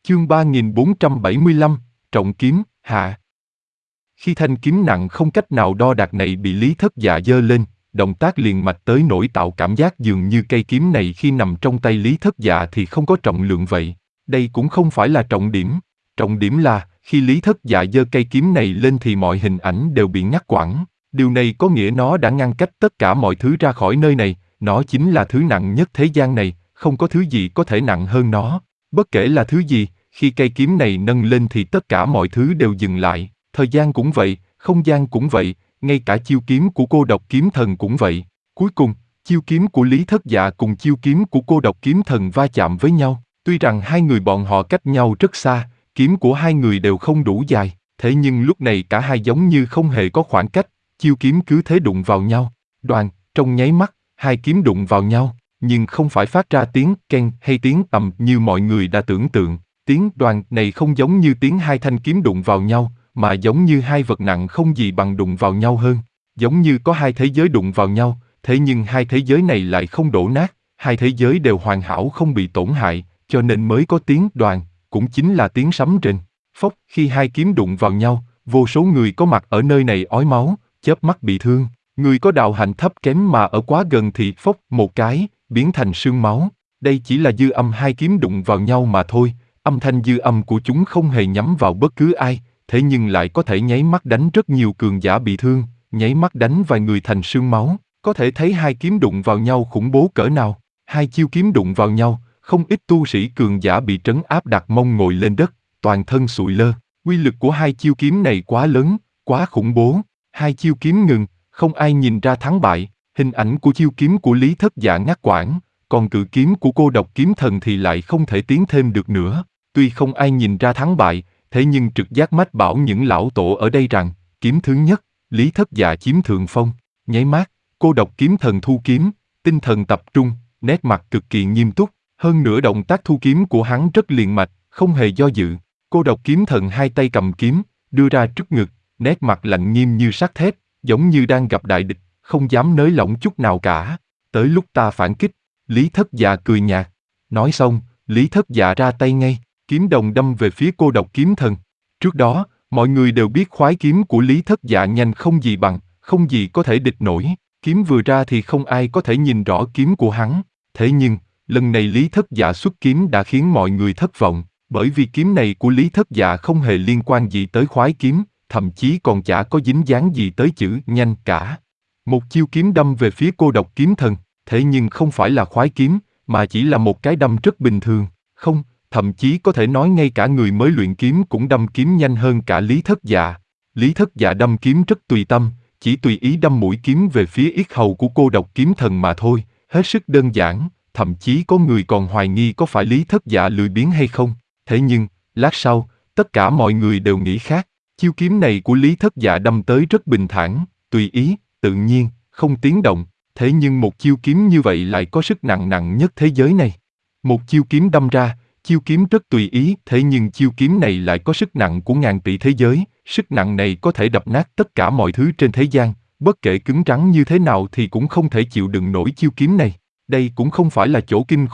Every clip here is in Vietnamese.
Chương 3475, Trọng kiếm, hạ. Khi thanh kiếm nặng không cách nào đo đạc này bị Lý Thất Dạ giơ lên, động tác liền mạch tới nỗi tạo cảm giác dường như cây kiếm này khi nằm trong tay Lý Thất Dạ thì không có trọng lượng vậy. Đây cũng không phải là trọng điểm là, khi Lý Thất Dạ giơ cây kiếm này lên thì mọi hình ảnh đều bị ngắt quãng. Điều này có nghĩa nó đã ngăn cách tất cả mọi thứ ra khỏi nơi này, nó chính là thứ nặng nhất thế gian này, không có thứ gì có thể nặng hơn nó. Bất kể là thứ gì, khi cây kiếm này nâng lên thì tất cả mọi thứ đều dừng lại, thời gian cũng vậy, không gian cũng vậy, ngay cả chiêu kiếm của Cô Độc Kiếm Thần cũng vậy. Cuối cùng, chiêu kiếm của Lý Thất Dạ cùng chiêu kiếm của Cô Độc Kiếm Thần va chạm với nhau. Tuy rằng hai người bọn họ cách nhau rất xa, kiếm của hai người đều không đủ dài, thế nhưng lúc này cả hai giống như không hề có khoảng cách, chiêu kiếm cứ thế đụng vào nhau. Đoàn, trong nháy mắt, hai kiếm đụng vào nhau, nhưng không phải phát ra tiếng keng hay tiếng ầm như mọi người đã tưởng tượng. Tiếng đoàn này không giống như tiếng hai thanh kiếm đụng vào nhau, mà giống như hai vật nặng không gì bằng đụng vào nhau hơn. Giống như có hai thế giới đụng vào nhau, thế nhưng hai thế giới này lại không đổ nát, hai thế giới đều hoàn hảo không bị tổn hại, cho nên mới có tiếng đoàn, cũng chính là tiếng sấm rền. Phốc, khi hai kiếm đụng vào nhau, vô số người có mặt ở nơi này ói máu, chớp mắt bị thương. Người có đạo hạnh thấp kém mà ở quá gần thì phốc một cái, biến thành sương máu. Đây chỉ là dư âm hai kiếm đụng vào nhau mà thôi, âm thanh dư âm của chúng không hề nhắm vào bất cứ ai, thế nhưng lại có thể nháy mắt đánh rất nhiều cường giả bị thương, nháy mắt đánh vài người thành sương máu. Có thể thấy hai kiếm đụng vào nhau khủng bố cỡ nào. Hai chiêu kiếm đụng vào nhau, không ít tu sĩ cường giả bị trấn áp đặt mông ngồi lên đất, toàn thân sụi lơ. Uy lực của hai chiêu kiếm này quá lớn, quá khủng bố. Hai chiêu kiếm ngừng, không ai nhìn ra thắng bại. Hình ảnh của chiêu kiếm của Lý Thất Dạ ngắt quãng, còn cự kiếm của Cô Độc Kiếm Thần thì lại không thể tiến thêm được nữa. Tuy không ai nhìn ra thắng bại, thế nhưng trực giác mách bảo những lão tổ ở đây rằng, kiếm thứ nhất, Lý Thất Dạ chiếm thượng phong. Nháy mắt, Cô Độc Kiếm Thần thu kiếm, tinh thần tập trung, nét mặt cực kỳ nghiêm túc. Hơn nữa động tác thu kiếm của hắn rất liền mạch, không hề do dự. Cô Độc Kiếm Thần hai tay cầm kiếm, đưa ra trước ngực, nét mặt lạnh nghiêm như sắt thép, giống như đang gặp đại địch, không dám nới lỏng chút nào cả. Tới lúc ta phản kích, Lý Thất Dạ cười nhạt. Nói xong, Lý Thất Dạ ra tay ngay, kiếm đồng đâm về phía Cô Độc Kiếm Thần. Trước đó, mọi người đều biết khoái kiếm của Lý Thất Dạ nhanh không gì bằng, không gì có thể địch nổi. Kiếm vừa ra thì không ai có thể nhìn rõ kiếm của hắn. Thế nhưng, lần này Lý Thất Dạ xuất kiếm đã khiến mọi người thất vọng, bởi vì kiếm này của Lý Thất Dạ không hề liên quan gì tới khoái kiếm, thậm chí còn chả có dính dáng gì tới chữ nhanh cả. Một chiêu kiếm đâm về phía Cô Độc Kiếm Thần, thế nhưng không phải là khoái kiếm, mà chỉ là một cái đâm rất bình thường. Không, thậm chí có thể nói ngay cả người mới luyện kiếm cũng đâm kiếm nhanh hơn cả Lý Thất Dạ. Lý Thất Dạ đâm kiếm rất tùy tâm, chỉ tùy ý đâm mũi kiếm về phía yết hầu của Cô Độc Kiếm Thần mà thôi, hết sức đơn giản, thậm chí có người còn hoài nghi có phải Lý Thất Dạ lười biếng hay không. Thế nhưng, lát sau, tất cả mọi người đều nghĩ khác. Chiêu kiếm này của Lý Thất Dạ đâm tới rất bình thản, tùy ý, tự nhiên, không tiếng động. Thế nhưng một chiêu kiếm như vậy lại có sức nặng nhất thế giới này. Một chiêu kiếm đâm ra, chiêu kiếm rất tùy ý, thế nhưng chiêu kiếm này lại có sức nặng của ngàn tỷ thế giới. Sức nặng này có thể đập nát tất cả mọi thứ trên thế gian, bất kể cứng rắn như thế nào thì cũng không thể chịu đựng nổi chiêu kiếm này. Đây cũng không phải là chỗ kinh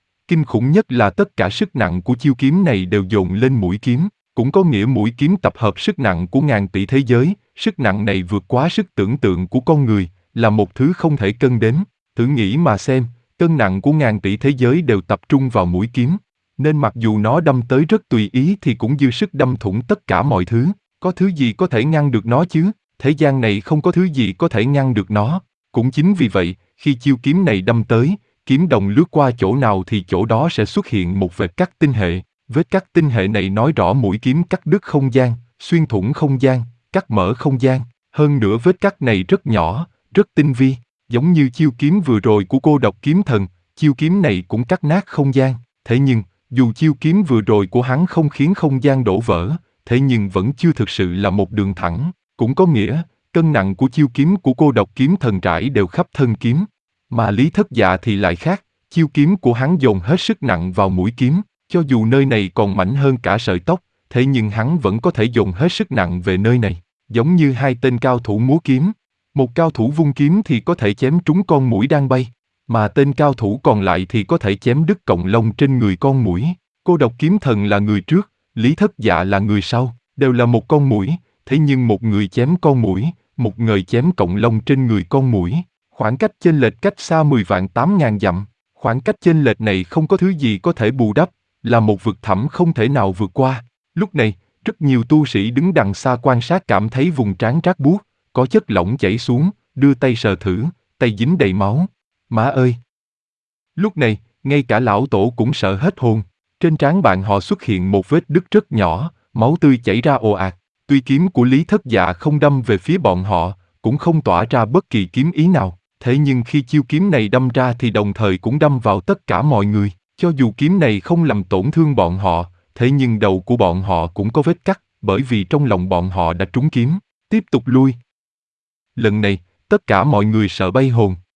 khủng nhất là tất cả sức nặng của chiêu kiếm này đều dồn lên mũi kiếm, cũng có nghĩa mũi kiếm tập hợp sức nặng của ngàn tỷ thế giới, sức nặng này vượt quá sức tưởng tượng của con người, là một thứ không thể cân đếm. Thử nghĩ mà xem, cân nặng của ngàn tỷ thế giới đều tập trung vào mũi kiếm, nên mặc dù nó đâm tới rất tùy ý thì cũng dư sức đâm thủng tất cả mọi thứ. Có thứ gì có thể ngăn được nó chứ? Thế gian này không có thứ gì có thể ngăn được nó. Cũng chính vì vậy, khi chiêu kiếm này đâm tới, kiếm đồng lướt qua chỗ nào thì chỗ đó sẽ xuất hiện một vệt cắt tinh hệ. Vết cắt tinh hệ này nói rõ mũi kiếm cắt đứt không gian, xuyên thủng không gian, cắt mở không gian. Hơn nữa vết cắt này rất nhỏ, rất tinh vi, giống như chiêu kiếm vừa rồi của Cô Độc Kiếm Thần, chiêu kiếm này cũng cắt nát không gian. Thế nhưng, dù chiêu kiếm vừa rồi của hắn không khiến không gian đổ vỡ, thế nhưng vẫn chưa thực sự là một đường thẳng, cũng có nghĩa, cân nặng của chiêu kiếm của Cô Độc Kiếm Thần trải đều khắp thân kiếm. Mà Lý Thất Dạ thì lại khác, chiêu kiếm của hắn dồn hết sức nặng vào mũi kiếm, cho dù nơi này còn mảnh hơn cả sợi tóc, thế nhưng hắn vẫn có thể dồn hết sức nặng về nơi này, giống như hai tên cao thủ múa kiếm. Một cao thủ vung kiếm thì có thể chém trúng con muỗi đang bay, mà tên cao thủ còn lại thì có thể chém đứt cọng lông trên người con muỗi. Cô độc kiếm thần là người trước, Lý Thất Dạ là người sau, đều là một con muỗi, thế nhưng một người chém con muỗi, một người chém cọng lông trên người con muỗi. Khoảng cách chênh lệch cách xa 10 vạn 8 ngàn dặm. Khoảng cách chênh lệch này không có thứ gì có thể bù đắp, là một vực thẳm không thể nào vượt qua. Lúc này, rất nhiều tu sĩ đứng đằng xa quan sát cảm thấy vùng trán rát buốt, có chất lỏng chảy xuống, đưa tay sờ thử, tay dính đầy máu. Má ơi! Lúc này, ngay cả lão tổ cũng sợ hết hồn. Trên trán bạn họ xuất hiện một vết đứt rất nhỏ, máu tươi chảy ra ồ ạt. Tuy kiếm của Lý Thất Dạ không đâm về phía bọn họ, cũng không tỏa ra bất kỳ kiếm ý nào, thế nhưng khi chiêu kiếm này đâm ra thì đồng thời cũng đâm vào tất cả mọi người. Cho dù kiếm này không làm tổn thương bọn họ, thế nhưng đầu của bọn họ cũng có vết cắt, bởi vì trong lòng bọn họ đã trúng kiếm. Tiếp tục lui. Lần này, tất cả mọi người sợ bay hồn.